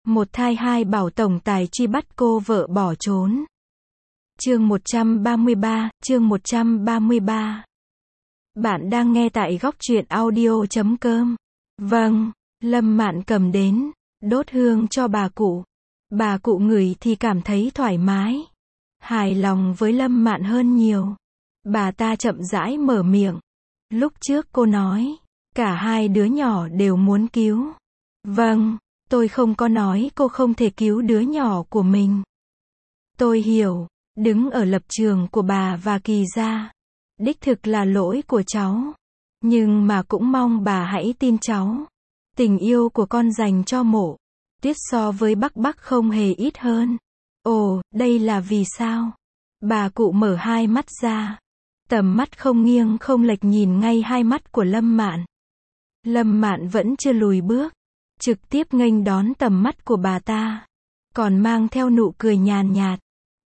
Một thai hai bảo tổng tài truy bắt cô vợ bỏ trốn. Chương 133, chương 133. Bạn đang nghe tại góc truyện audio.com. Vâng, Lâm Mạn cầm đến, đốt hương cho bà cụ. Bà cụ ngửi thì cảm thấy thoải mái, hài lòng với Lâm Mạn hơn nhiều. Bà ta chậm rãi mở miệng. Lúc trước cô nói, cả hai đứa nhỏ đều muốn cứu. Vâng, tôi không có nói cô không thể cứu đứa nhỏ của mình. Tôi hiểu, đứng ở lập trường của bà và Kỳ gia, đích thực là lỗi của cháu. Nhưng mà cũng mong bà hãy tin cháu. Tình yêu của con dành cho Mộ Tuyết so với Bắc không hề ít hơn. Ồ, đây là vì sao? Bà cụ mở hai mắt ra. Tầm mắt không nghiêng không lệch nhìn ngay hai mắt của Lâm Mạn. Lâm Mạn vẫn chưa lùi bước, trực tiếp nghênh đón tầm mắt của bà ta, còn mang theo nụ cười nhàn nhạt.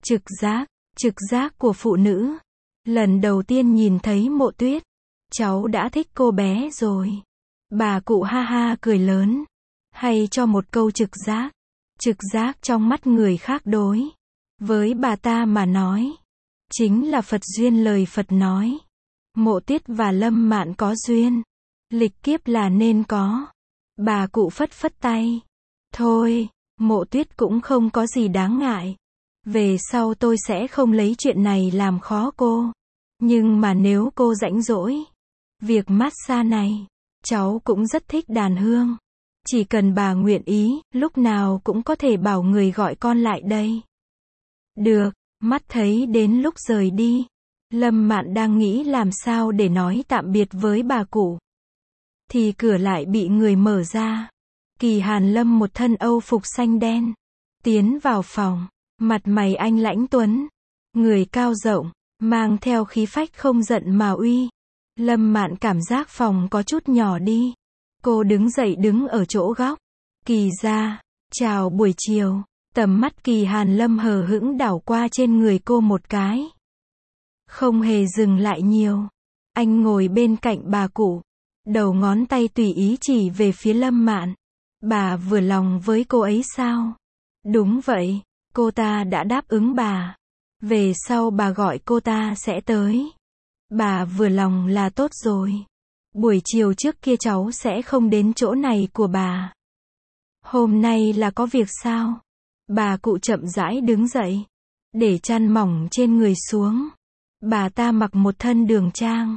Trực giác của phụ nữ. Lần đầu tiên nhìn thấy Mộ Tuyết, cháu đã thích cô bé rồi. Bà cụ ha ha cười lớn. Hay cho một câu trực giác trong mắt người khác đối với bà ta mà nói, chính là Phật duyên. Lời Phật nói, Mộ Tuyết và Lâm Mạn có duyên, lịch kiếp là nên có. Bà cụ phất phất tay. Thôi, Mộ Tuyết cũng không có gì đáng ngại. Về sau tôi sẽ không lấy chuyện này làm khó cô. Nhưng mà nếu cô rãnh rỗi việc massage này, cháu cũng rất thích đàn hương. Chỉ cần bà nguyện ý, lúc nào cũng có thể bảo người gọi con lại đây. Được, mắt thấy đến lúc rời đi, Lâm Mạn đang nghĩ làm sao để nói tạm biệt với bà cụ, thì cửa lại bị người mở ra. Kỳ Hàn Lâm một thân Âu phục xanh đen, tiến vào phòng, mặt mày anh lãnh tuấn, người cao rộng, mang theo khí phách không giận mà uy. Lâm Mạn cảm giác phòng có chút nhỏ đi. Cô đứng dậy đứng ở chỗ góc. Kỳ gia, chào buổi chiều. Tầm mắt Kỳ Hàn Lâm hờ hững đảo qua trên người cô một cái, không hề dừng lại nhiều. Anh ngồi bên cạnh bà cụ, đầu ngón tay tùy ý chỉ về phía Lâm Mạn. Bà vừa lòng với cô ấy sao? Đúng vậy, cô ta đã đáp ứng bà. Về sau bà gọi cô ta sẽ tới. Bà vừa lòng là tốt rồi. Buổi chiều trước kia cháu sẽ không đến chỗ này của bà. Hôm nay là có việc sao? Bà cụ chậm rãi đứng dậy, để chăn mỏng trên người xuống. Bà ta mặc một thân đường trang.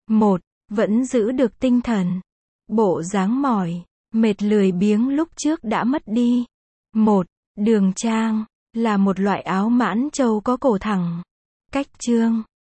Vẫn giữ được tinh thần. Bộ dáng mỏi, mệt lười biếng lúc trước đã mất đi. Đường trang là một loại áo mãn châu có cổ thẳng, cách chương.